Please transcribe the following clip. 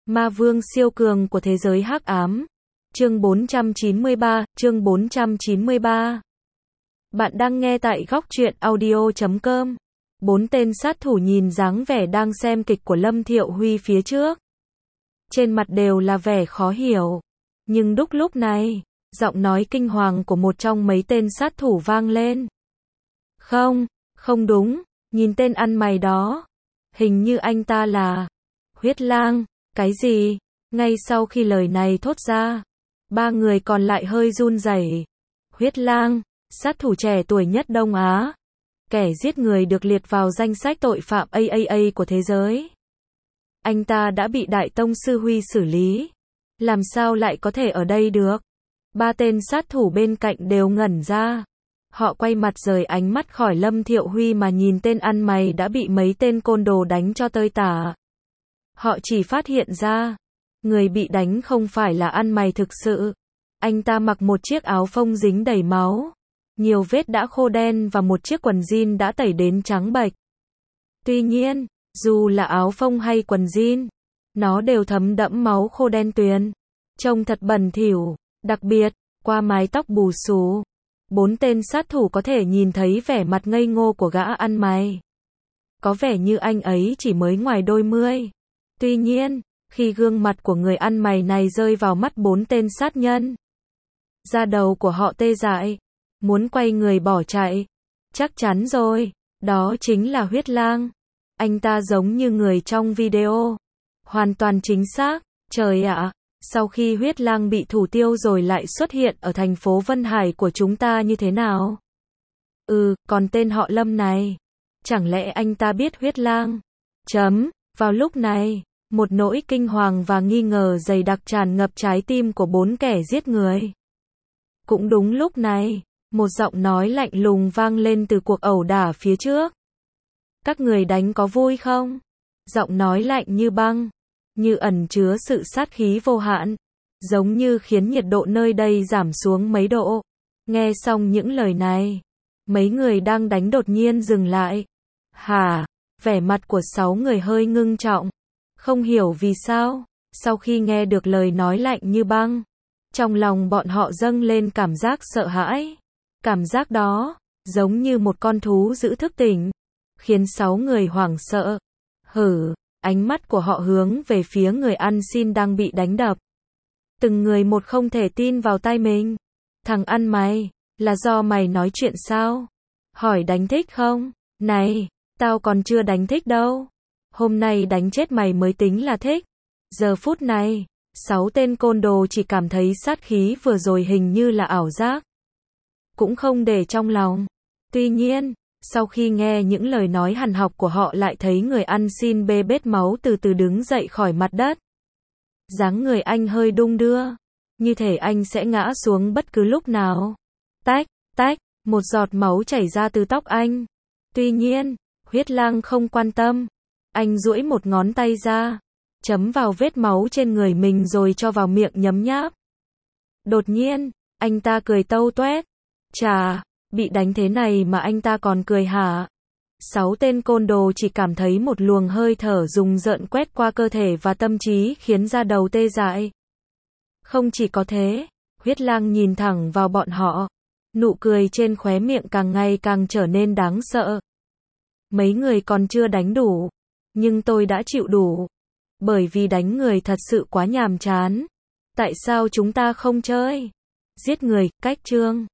Ma vương siêu cường của thế giới hắc ám. Chương 493. Bạn đang nghe tại góc truyện audio.com. Bốn tên sát thủ nhìn dáng vẻ đang xem kịch của Lâm Thiệu Huy phía trước. Trên mặt đều là vẻ khó hiểu. Nhưng đúng lúc này, giọng nói kinh hoàng của một trong mấy tên sát thủ vang lên. Không đúng, nhìn tên ăn mày đó. Hình như anh ta là Huyết Lang. Cái gì? Ngay sau khi lời này thốt ra, ba người còn lại hơi run rẩy. Huyết Lang, sát thủ trẻ tuổi nhất Đông Á, kẻ giết người được liệt vào danh sách tội phạm AAA của thế giới. Anh ta đã bị Đại Tông Sư Huy xử lý. Làm sao lại có thể ở đây được? Ba tên sát thủ bên cạnh đều ngẩn ra. Họ quay mặt rời ánh mắt khỏi Lâm Thiệu Huy mà nhìn tên ăn mày đã bị mấy tên côn đồ đánh cho tơi tả. Họ chỉ phát hiện ra, người bị đánh không phải là ăn mày thực sự. Anh ta mặc một chiếc áo phông dính đầy máu, nhiều vết đã khô đen và một chiếc quần jean đã tẩy đến trắng bệch. Tuy nhiên, dù là áo phông hay quần jean, nó đều thấm đẫm máu khô đen tuyền, trông thật bẩn thỉu. Đặc biệt, qua mái tóc bù xù, bốn tên sát thủ có thể nhìn thấy vẻ mặt ngây ngô của gã ăn mày. Có vẻ như anh ấy chỉ mới ngoài đôi mươi. Tuy nhiên, khi gương mặt của người ăn mày này rơi vào mắt bốn tên sát nhân, da đầu của họ tê dại, muốn quay người bỏ chạy. Chắc chắn rồi, đó chính là Huyết Lang. Anh ta giống như người trong video. Hoàn toàn chính xác. Trời ạ, sau khi Huyết Lang bị thủ tiêu rồi lại xuất hiện ở thành phố Vân Hải của chúng ta như thế nào? Còn tên họ Lâm này, chẳng lẽ anh ta biết Huyết Lang? Vào lúc này, một nỗi kinh hoàng và nghi ngờ dày đặc tràn ngập trái tim của bốn kẻ giết người. Cũng đúng lúc này, một giọng nói lạnh lùng vang lên từ cuộc ẩu đả phía trước. Các người đánh có vui không? Giọng nói lạnh như băng, như ẩn chứa sự sát khí vô hạn, giống như khiến nhiệt độ nơi đây giảm xuống mấy độ. Nghe xong những lời này, mấy người đang đánh đột nhiên dừng lại. Hả? Vẻ mặt của 6 người hơi ngưng trọng. Không hiểu vì sao, sau khi nghe được lời nói lạnh như băng, trong lòng bọn họ dâng lên cảm giác sợ hãi. Cảm giác đó, giống như một con thú dữ thức tỉnh, khiến 6 người hoảng sợ. Ánh mắt của họ hướng về phía người ăn xin đang bị đánh đập. Từng người một không thể tin vào tai mình. Thằng ăn mày, là do mày nói chuyện sao? Hỏi đánh thích không? Này, tao còn chưa đánh thích đâu. Hôm nay đánh chết mày mới tính là thích. Giờ phút này, 6 tên côn đồ chỉ cảm thấy sát khí vừa rồi hình như là ảo giác, cũng không để trong lòng. Tuy nhiên, sau khi nghe những lời nói hằn học của họ lại thấy người ăn xin bê bết máu từ từ đứng dậy khỏi mặt đất. Dáng người anh hơi đung đưa, như thể anh sẽ ngã xuống bất cứ lúc nào. Tách, một giọt máu chảy ra từ tóc anh. Tuy nhiên, Huyết Lang không quan tâm. Anh duỗi một ngón tay ra, chấm vào vết máu trên người mình rồi cho vào miệng nhấm nháp. Đột nhiên, anh ta cười tâu toét. Chà, bị đánh thế này mà anh ta còn cười hả? 6 tên côn đồ chỉ cảm thấy một luồng hơi thở rùng rợn quét qua cơ thể và tâm trí khiến da đầu tê dại. Không chỉ có thế, Huyết Lang nhìn thẳng vào bọn họ. Nụ cười trên khóe miệng càng ngày càng trở nên đáng sợ. Mấy người còn chưa đánh đủ, nhưng tôi đã chịu đủ. Bởi vì đánh người thật sự quá nhàm chán. Tại sao chúng ta không chơi? Giết người, cách chương.